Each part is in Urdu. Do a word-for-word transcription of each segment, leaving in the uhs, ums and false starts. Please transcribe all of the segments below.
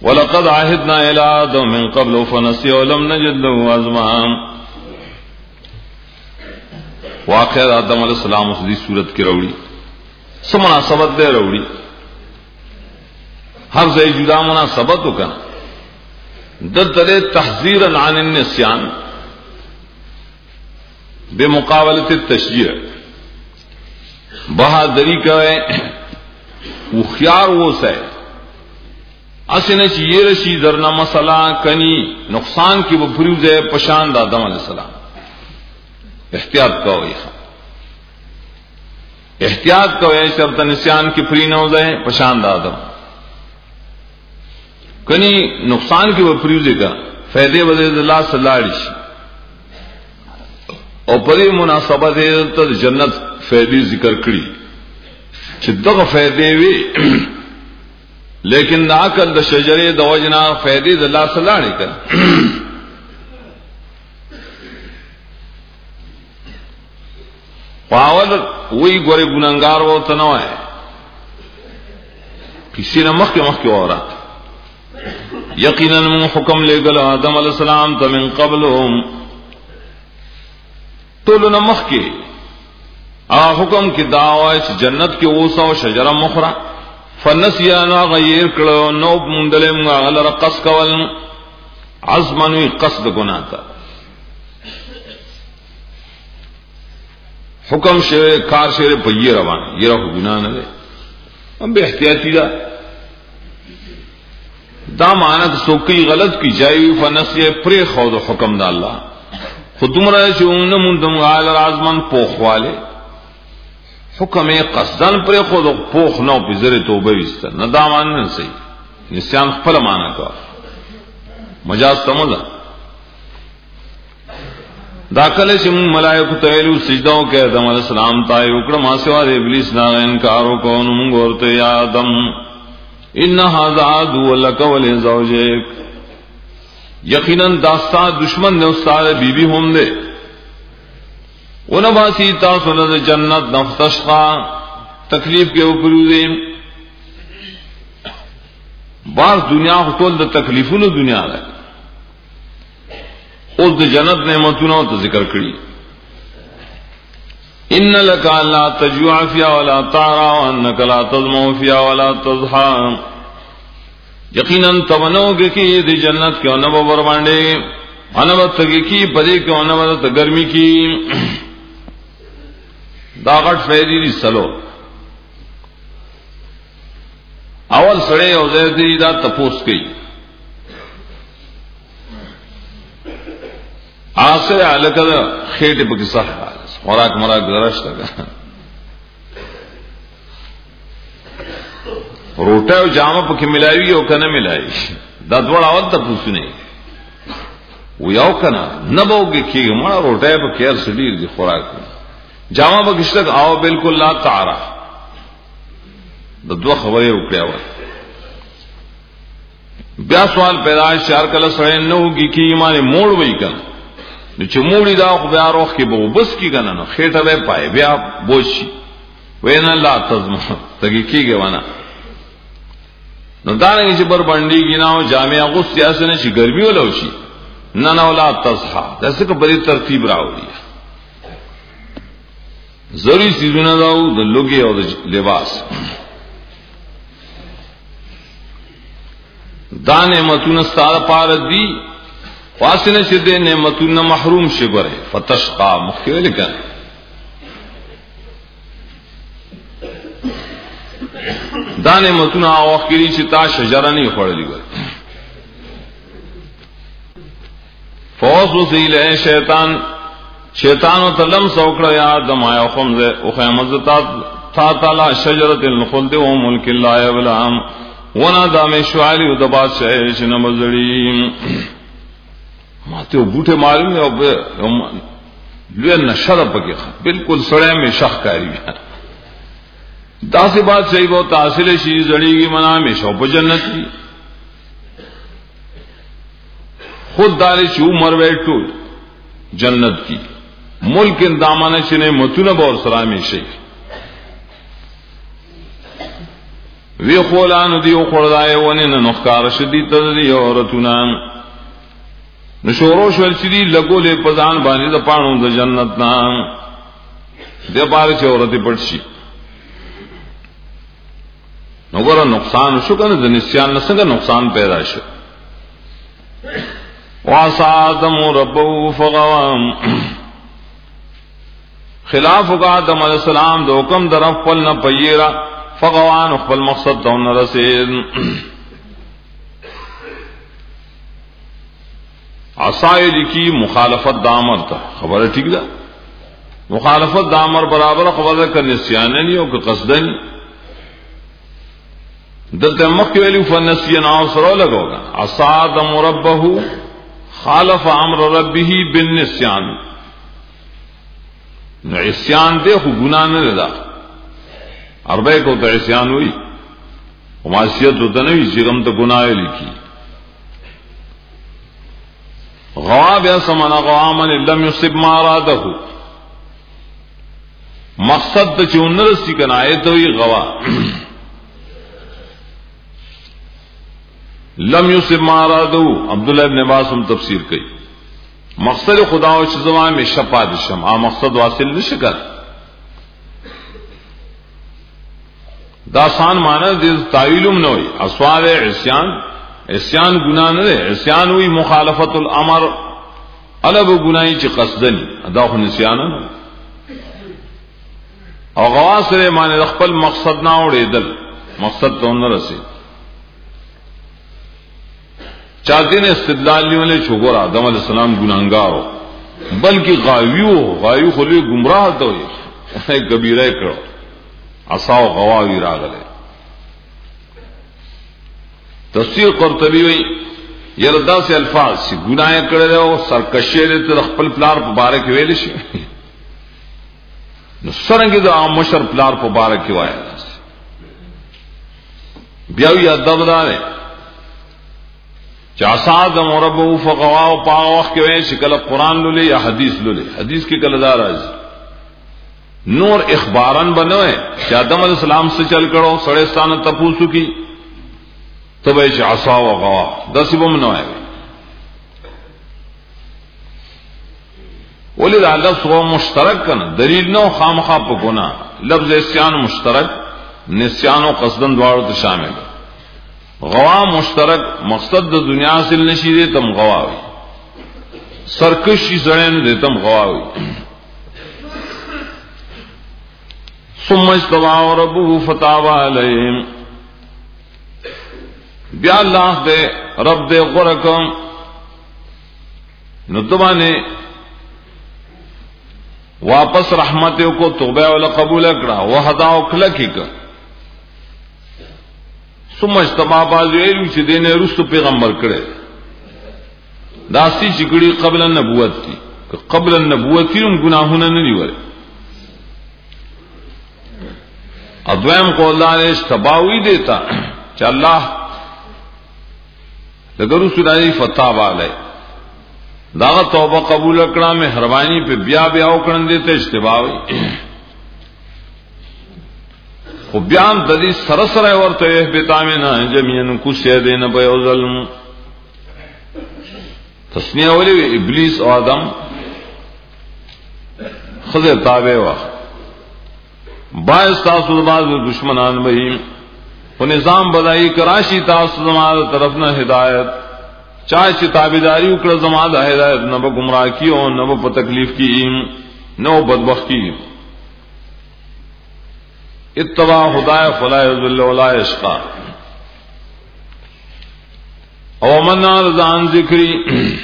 ولقد عهدنا الى آدم من قبل فنسي ولم نجد له عزما. واقع آدم علیہ السلام اس دی صورت کی روڑی سو مناسبت دے روڑی ہر سے جدا مناسبت ہو کنا دلتلے تحذیرا عن النسیان بے مقابلت التشجیع بہادری کا اخیار وہ سے اسنے چیئے رشی درنا مسئلہ کنی نقصان کی وہ فریوز ہے پشاند آدم علیہ السلام. احتیاط کا ہوئی احتیاط کا ہوئی شرط نسیان کی فری نہ ہو جائے پشاند آدم کنی نقصان کی وہ فریوز کا فیدے وزید اللہ صلی اللہ علیہ اور پری مناسبت ہے جنت فیدی ذکر کری چدق فیدے وی لیکن ناکل دا شجرے دا وجنا فیدی دا اللہ صلی اللہ علیہ کر پاول وہی گورے گناہگار وہ تنوع ہے کسی نے مخ کے مخ کے اور یقیناً من حکم لے گل آدم علیہ السلام تا من قبلهم طول نمخ کے آ حکم کی دعوی جنت کے اوسا و شجرہ مخرا فنسیانا غیر کرو نوب مندلم غلر قص کول عزمنوی قصد گناتا حکم شیر کار شیر پا یہ روان یہ رہو گناہ نہ لے ہم بے احتیاطی دا دا معنی سوکی غلط کی جائے فنسی پری خود حکم دا اللہ خود تم رہے چھو نموندم غالر عزمن پوخ والے حکم قصدن پر خود پوخ نو پی ذر توبہ ویستا نہ دا معنی صحیح نسیان خپل معنی کا مجاز تمزا داخل سے من ملائکو تیلو سجدوں کے آدم علیہ السلام تائی اکڑا ما سوا دے ابلیس نا انکارو کو نمونگ ورتے یا آدم انہا زعادو لکا ولی زوجیک یقیناً داستا دشمن نے استاد بی بی ہم دے ونباسی تاسو لد جنت نفتشقا تکلیف کے اوپر دے بعض دنیا خطول دا تکلیفوں دنیا ہے اس دا جنت نعمتوں تو ذکر کری ان لکا لا تجوع فیا ولا تعرا وانک لا تظمع فیا ولا تضحا یقیناً تبنو گے کہ دی جنت کیوں نہ بربانڈے انبت تگی کی پدی کیوں نہ بدت گرمی کی داغٹ فیدی دی سلو اول سڑے او زیدی دا تپوس کی آسے علکہ دا خیٹ پکی صح خوراک مراک درشت لگا روٹا او جامع پکی ملاوی او کنا ملاوی دا دوڑ اول تپوس نہیں وہ یو کنا نبوگی کی مڑا روٹا پکی ار سڈیر دی خوراک جامع بکشتک آو بالکل لا تعرا دا دو خبریں اکڑیا ہوا بیا سوال پیدائش چار کل سڑے نو کی کی ایمان موڑ وئی کن چ موڑی دا خو بیا روخ کی بو بس کی کنا نو خیٹه به پای بیا بوشي وینا لا تزم تگی کیږي وانا نو دا نه چې بر باندې گیناو جامع غوس سیاسنه چې ګرمي ولو شي نه نه ولا تصحا داسې په بری ترتیب راوړي ضروری سیزونه داو د لوګي او د لباس دا نعمتونه ستاره پار دي واسنه چې د نعمتونو محروم شي ګره فتشقا مخکې لیکن دا نعمتونه او اخري چې تا شجره نه خورلې ګره فوسوس الیه شیطان شیطان تلم سوکړه یا آدم آیا خمزه او خیمزتا تا تعالی شجره الخلد و ملک لا یبلام ونا دامه شوالی او د بادشاہ چې نمزړي ماته بوټه معلوم او لوی نشره پکې بالکل سړی می شخ کاری دا سی بات صحیح بہت حاصل شي زړیږي منا می شو په جنت کی خود داري چې عمر وېټو جنت کی ملک اندامانه چې نه متونه بور سره می شي وی خولانو دیو خردای ونی نخکار شدی تدری عورتونان نشورو شول چدی لګولې پزان باندې د پانو د جنت نام د پاره چې عورت پړشي نو ګره نقصان شو کنه د نسیان څنګه نقصان پیدا شو واسادم ربو فغوام خلاف کا آدم علیہ السلام د حکم در خپل نه پیرا فغوان خپل مقصد ته نه رسید عصای کی مخالفت دامر تا خبر ٹھیک ده مخالفت دامر برابر خبر کا نسیان نہیں او کہ قصدن دلته مخ ویلو فنسینا او سره لګوګا عصادم ربه خالف امر ربه بالنسيان نو عصيان دې خو ګنا نه ده اربع کو ته عصيان وي او معصیت ته نه وي چې کوم ته ګناه لیکي غواب یا سمنا غوامن لم يصب ما اراده مقصد ته چونرسي کنه آیت وی غوا لم يصب ما اراده عبداللہ ابن عباس ہم تفسیر کی مقصد خدا و چزما میں شفا دشم آ مقصد واصل نشکر داسان معنی دې تعویلم نه وي اسوار عصیان عصیان گناہ نه ده عصیان وی مخالفت الامر الب گناہی چې قصدن ادا خو نسیان نه او غواسره معنی خپل مقصد نه وړېدل مقصد ته نه رسید چاہتے نے استدلال لیے والے چھوڑا آدم علیہ السلام گناہگار ہو بلکہ غاوی ہو غاوی خلی گمراہ تو ہی کبیرہ کرو عصاو غواوی راغلے تفسیر قرطبی ہوئی یردا سے الفاظ سی گناہ کرے رہو سرکشی دے تو خپل پلار مبارک ویل شي نو سرنګ د مشر پلار مبارک وایي بیا وی ادب دار چاساد مربو فقوا او پا وخت کې شکل قرآن لولي یا حدیث لولي حدیث کې کله دار راځي نور اخبارن بنوي چې آدم علیہ السلام سے چل کړو سړی ستانه تپوسو کی تو به چې عصا او غوا داسبم نه وای ولید لفظ هو مشترک کنه دلیل نو خامخا په ګنا لفظ اسیان مشترک نسیان او قصدن دواړو ته شامل غوا مشترک مقصد د دنیا سے نشي دې تم غواوي سرکشي زړین دې تم غواوي ثم استوى ربه فتاب عليهم بیا الله دې رب دې غرکم نو تمانه واپس رحمت کو توبه ول قبول کړه وحدا او کله کې ثم اجتماع باز ویلو چې دینه رسو پیغمبر کړي داسي چې کړي قبل النبوت کی قبل النبوت هم گناهونه نه نیول ادویم کو الله نے استباوی دیتا چې الله دغه رسول الله فتاب علی دا توبه قبول کړه مهرباني په بیا بیا وکړن دي ته استباوی خو بیان د دې سره سره ورته بتامنا جميعا کو شه دینه په ظلم تسنیه ولي ابلیس او آدم خزه تابع وا باعث تاسو بعض دشمنان به په نظام بدایي کراشي تاسو زموږ طرف نه هدایت چا چې تابعداري وکړه زموږ د هدایت نه به گمراه کیو نه به تکلیف کی نو بدبختی اتباع خدای فلا یذل ولا یشقى او من ارزان ذکری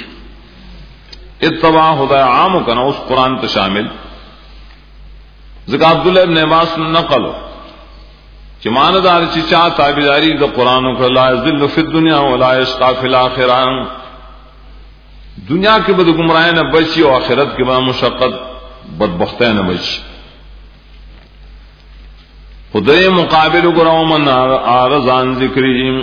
اتباع خدای عام کنا اس قرآن ته شامل ذکر عبداللہ ابن عباس نقل چې ماندار چې چا تابعداري د قرآن او لا یذل فی الدنیا ولا یشقى فی الاخره دنیا کې به گمراهی نه بچي او آخرت کې به مشقت بدبختی نه بچي خدای مقابل وګراو من ارزان ذکریم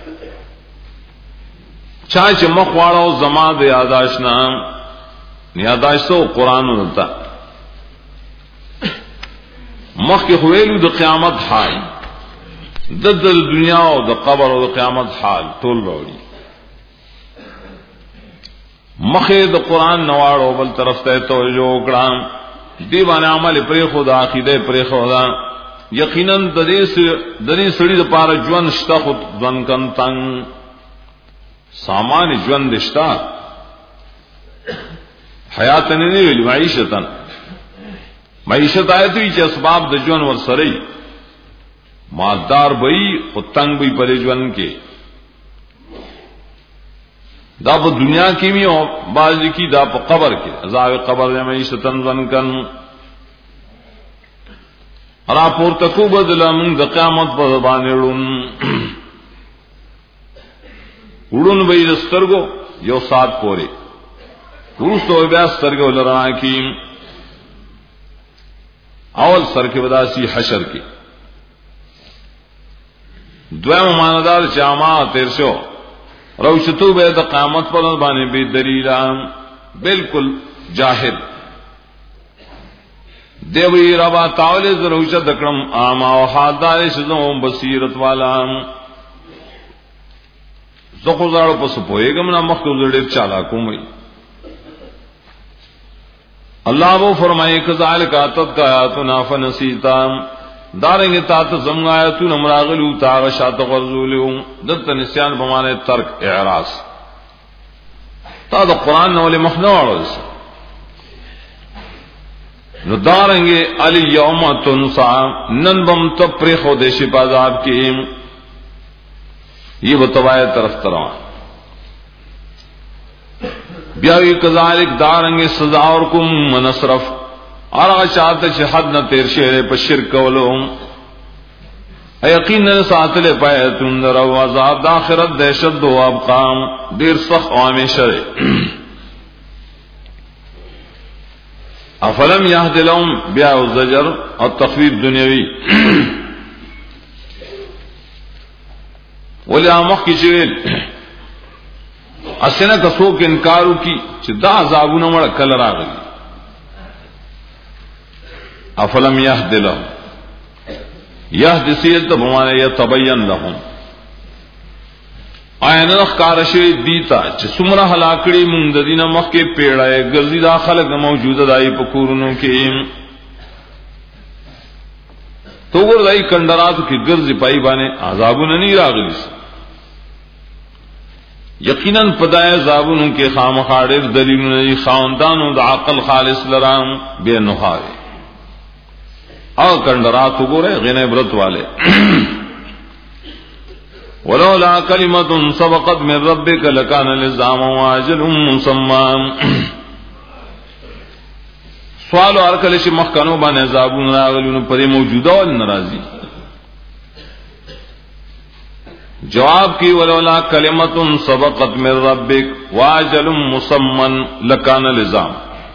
چا چې مخ واړو زما د یاداش نه یاداش سو قرآن ولتا مخ کې خویلو د قیامت حای د دنیا او د قبر او د قیامت حال ټول وړي مخه د قران نواړو بل طرف ته توجه وکړم دی باندې عمل پرې خدا عقیده پرې خدا یقینا د دې د دې سړي د پاره ژوند شته خو ځن کن تنگ سامان ژوند شته حیات نه ویل معیشتن معیشت آیتوی چې اسباب د ژوند ور سره مالدار وي او تنگ وي په ژوند کې دا په دنیا کې می او باز کی دا په قبر کې عذاب قبر میں معیشتن ځن کن را پورته کو بدل من د قیامت په باندې ړون ورون به د سترګو یو سات پورې ورستو بیا سترګو لرا کی اول سر کې وداسي حشر کې دویم ماندار جامع تیر شو روشتو به د قیامت پر باندې به دلیل بالکل جاهل دیوی ربا تعالی زروشت دکرم آما و حادار شدوں بصیرت والا زخو زارو پس پوئے گم نا مختوز ڈیر چالاکوں میں اللہ وہ فرمائے کذالک آتت کا آیاتنا فنسیتا داریں گے تات زمگ آیاتون امراغلو تاغشات غرزولیو دلتا نسیان بمانے ترک اعراض تا دا قرآن نولی مخنوڑو اسا نو دارنگے علی یوم تنسا نن بم تپری خودشی پازاب کی یہ بتوائے طرف تروان بیاوی کذالک دارنگے سزا اور کم منصرف اور آشاعت چھ حد نہ تیر شہرے پر شرک ولو یقین ساتھ لے پائے تندر و عذاب داخرت دہشت دو ابقام دیر سخ عوام شرع افلم یهد لهم بیا الزجر اور تخویف دنیاوی ولی آمخ کی چویل اسنہ کسوک انکارو کی چھ دا عذابونا مڑا کل راغلی افلم یهد لهم یهد سیدت بمانے یتبین لهم آئین اخکار شوی دیتا چھ سمرہ حلاکڑی منددین مخ کے پیڑائے گرزی دا خلق موجود دائی پکورنوں کے تو گر دائی کندراتو کی گرزی پائی بانے عذابون نہیں راغلیس یقیناً پدائے عذابون کے خام خاڑر دلیلون دی خاندانو دا عقل خالص لرام بے نخارے او کندراتو گرے غین عبرت والے ولولا کلمۃ سبقت من ربک لکان لزام واجل مسمى سوال اور کله چې مخکنو باندې عذابون راغلون پرې موجوده ول ناراضي جواب کی ولولا کلمۃ سبقت من ربک واجل مسمى لکان لزام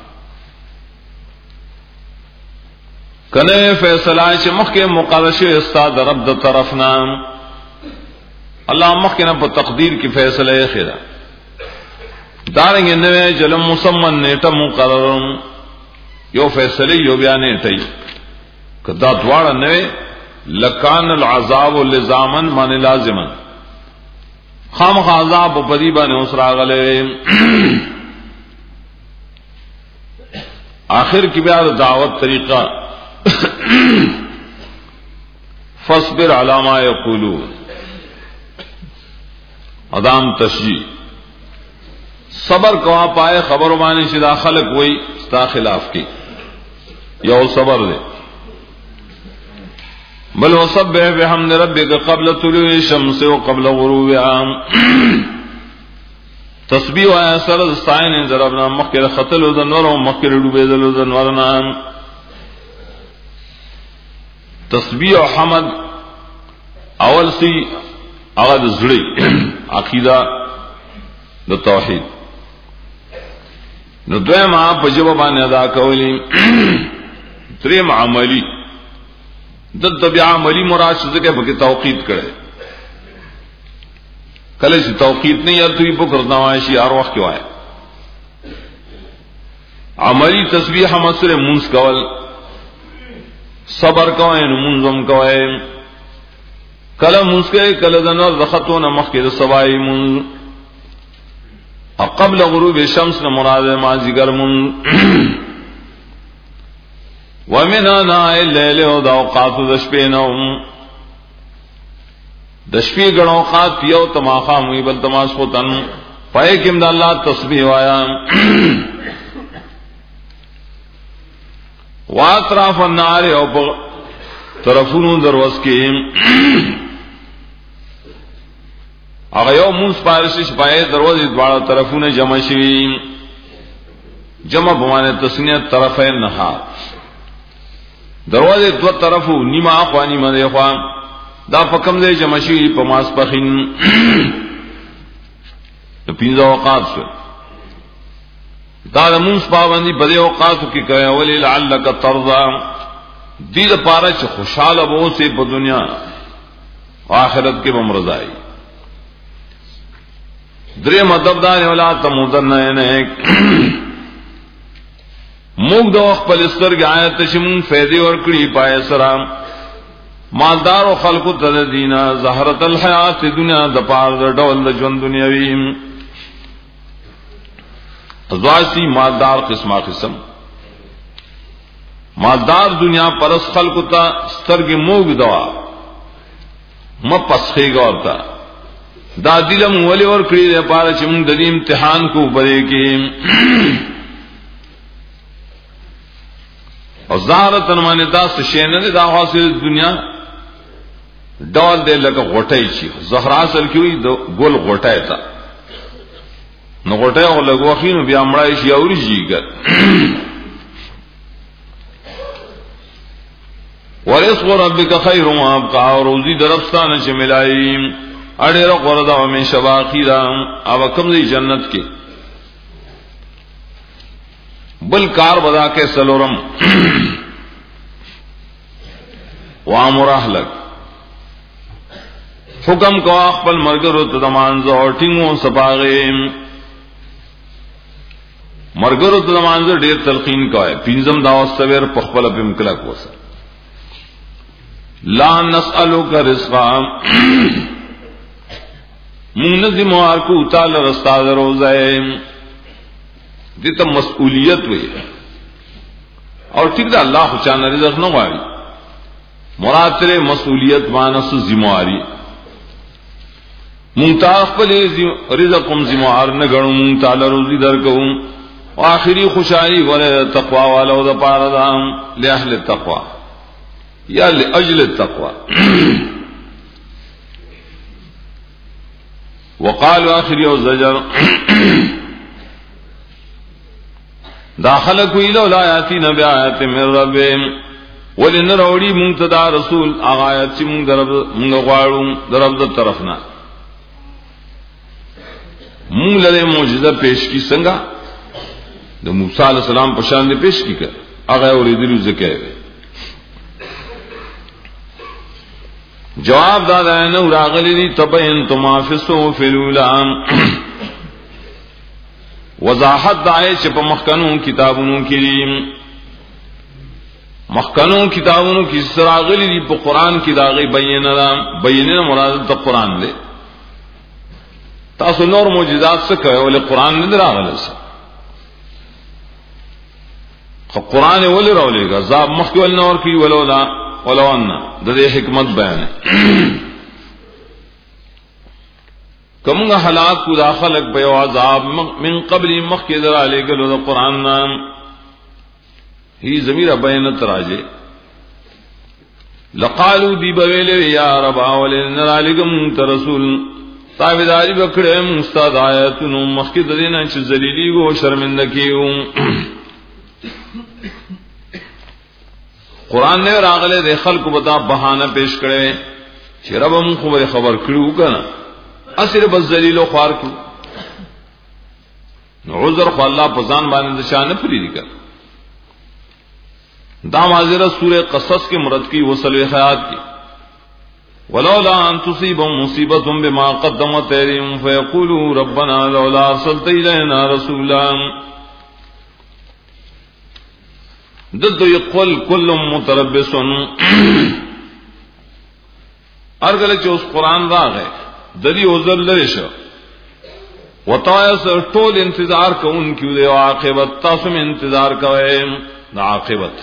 کله فیصلہ چې مخکې مقرر شوی استاد رب د طرفنا اللہ مخکنا پر تقدیر کی فیصلہ خیرہ داریں گے نوے جلم مسمن نیٹا مقررم یو فیصلے یو بیا نیٹای کدا دوارا نوے لکان العذاب لزامن من لازمن خام عذاب و پدیبا نے اسرا غلے آخر کی بیا دعوت طریقہ فاصبر علی ما یقولون ادام تشجیع صبر کوا پائے خبر مانی شدا خلق وئی ستا خلاف کی یو صبر دے بل وسبح بحمد ربک قبل طلوع الشمس وقبل غروبها تسبیح و اثر استعین ضربنا مخکر خطل ذنور و مخکر ډوبېدل ذنورنا تسبیح و حمد اول سی اغد زڑی عقیدہ دو توحید نو دویم آپ پجبہ بانے ادا کولی دریم عملی دل بیا عملی مراد شد کہ بکی توقید کرے کله چې توقید نه یاد توی بکر نواشی هر وخت وای عملی تسبیح مسر منس کول صبر کوئ نو منظم کوئ کله مسکه کله د نور زختونه مخکې د سبای مون او قبل غروب الشمس نه مراد ما ذکر مون ومن انا الليل او د اوقات د شپې نو د شپې غړو اوقات یو تماخام وی بل تماس پتن پای کې د الله تسبیح وایا واطراف النار او طرفونو دروازه کې هغه یو مون سپارښت شپای دروازې دواړو طرفونه جمع شي جمع بمانه تسنیه طرفین نهار دروازه دو طرفو نیمه اخوا نیمه دی خوا دا پکم دې جمع شي په ماس پخین په پینځه اوقات شو دا د مون سپاوندې په دې اوقاتو کې کوي ولې لعلک ترضى دې لپاره چې خوشاله وو سي په دنیا او آخرت کې هم رضای درې مطلب دا نه ولا تمودن نه موږ د خپل سترګې آیت چې موږ فائدې ورکړي پای سره مالدار او خلقو ته دینه زهرت الحیات دنیا د پاره د ډول د ژوند دنیوي ازواسی مالدار قسمه قسم مالدار دنیا پرس خلقو ته سترګې موږ دوا مپسخې ګورتا دا دلم ولي ور کړی د پاره چې موږ د دې امتحان کو بره کې او زهرتن باندې دا څه شي نه دا حاصل دنیا ډول دې لکه غټای شي زهر اصل کې وي د ګل غټای تا نو غټای او لګوخینو بیا مړای شي او ریږي ورزق ربک خیر و ابقى او روزی درفستانه چې ملایي اړه غوردا او من شواخیرا او کوم دی جنت کې بل کار ودا کے سلورم وامر اهلک حکم کو خپل مرګرو ته دمانځو او ټینګو سپاغې مرګرو ته دمانځو ډېر تلقین کوي پینځم دا واستویر په خپل په مکلا کوسه لا نسالک رزقا منظم ارکو تعالی رستا روزه دته مسئولیت وي اور ٹھیک ده الله خو چانه رزق نه غواړي مراد تر مسئولیت مانس ذمہواری مونږ خپل رزق کوم ذمہوار نه غړو مونږ تعالی روزي درکو او اخري خوشالي ول تقوا والو د پاره ده له اهل التقوا یا لاجل التقوا وقالوا اخري او زجر داخل کوئی لو لا یاتینا بیاات من ربهم ولن روڑی منتدا رسول آیات چې مونږ درب مونږ غواړو درب د طرفنا مونږ له معجزه پیش کی څنګه د موسی علی السلام په شان دې پیش کی کړه هغه اوریدلو ځکه جواب دادا نو راغلی دي تبین تمافسو فی الولام وضاحت دای چې په مخکنو کتابونو کې مخکنو کتابونو کې سراغلی دي په قران کې داغه بیان را بیان مراد ته قران دی تاسو نور معجزات څه کوي ول قران نه راغلی خو قران ول راولېګا عذاب مخکې ول نور کې ولولا ولون د دې حکمت بیان کومه هلاک کو داخلك به عذاب من قبل مخکې درالې ګلو د قران نام هي ضمیر بیان تراجه لقالوا دی بویل یا رب اولن علیکم رسول تابعداري وکړه مستاد آیاتونو مخکې د دینه چې ذلیلی او شرمنده کیو قران نه راغله د خلکو بتا بهانه پیش کړي چې رب موږ خبر خبر کړو کنه اصل بس ذلیل او خوار کو نو عذر خو الله په ځان باندې شان پری دي کړ دا معذره سوره قصص کے مراد کی وصل حیات کی ولولا ان تصيبهم مصیبه بما قدمت ايديهم فيقولوا ربنا لولا ارسلت الينا رسولا ضد يقول كل متربص ارګل چې اوس قران راغی دلی عذر لري شو وتایس ټول انتظار کوونکو دی او عاقبت تاسو هم انتظار کوئ د عاقبت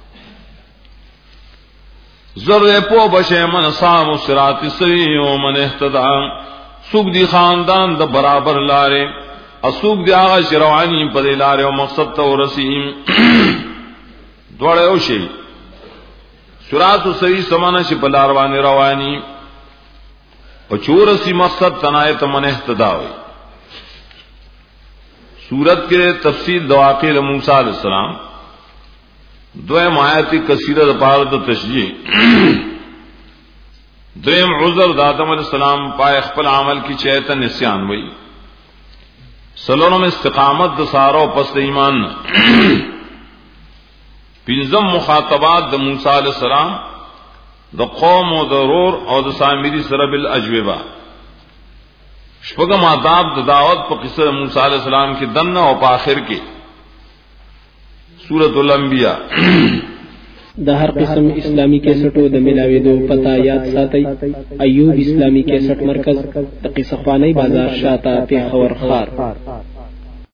زر په بشه من صام صراط سوی او من اهتدى سوق دی خاندان د برابر لارې اسوق دی هغه شروانی په لارې او مقصد ته ورسیم دوړ یو شي صراط سوی سمانه چې په لار باندې رواني او چورسی مقصد تنایت من اهتدى وي سورت کے تفصیل دواقع موسی علیہ السلام دویم آیات کثیرہ پارد تشجیع دویم عذر د آدم علیہ السلام پای خپل عمل کی چیت نسیان وئی سلورم استقامت د سارو پس ایمان پنځم مخاطبات د موسی علیہ السلام د قوم او د رور او د سامری سره بالاجوبه شپږم آداب د دعوت په قصه موسی علیہ السلام کې دنه او په آخر کې سورۃ الانبیاء د هر قسم اسلامی کیسټو د ملاويدو پتا یاد ساتي ایوب اسلامی کیسټ مرکز د قصه خوانی بازار شاته په خور خار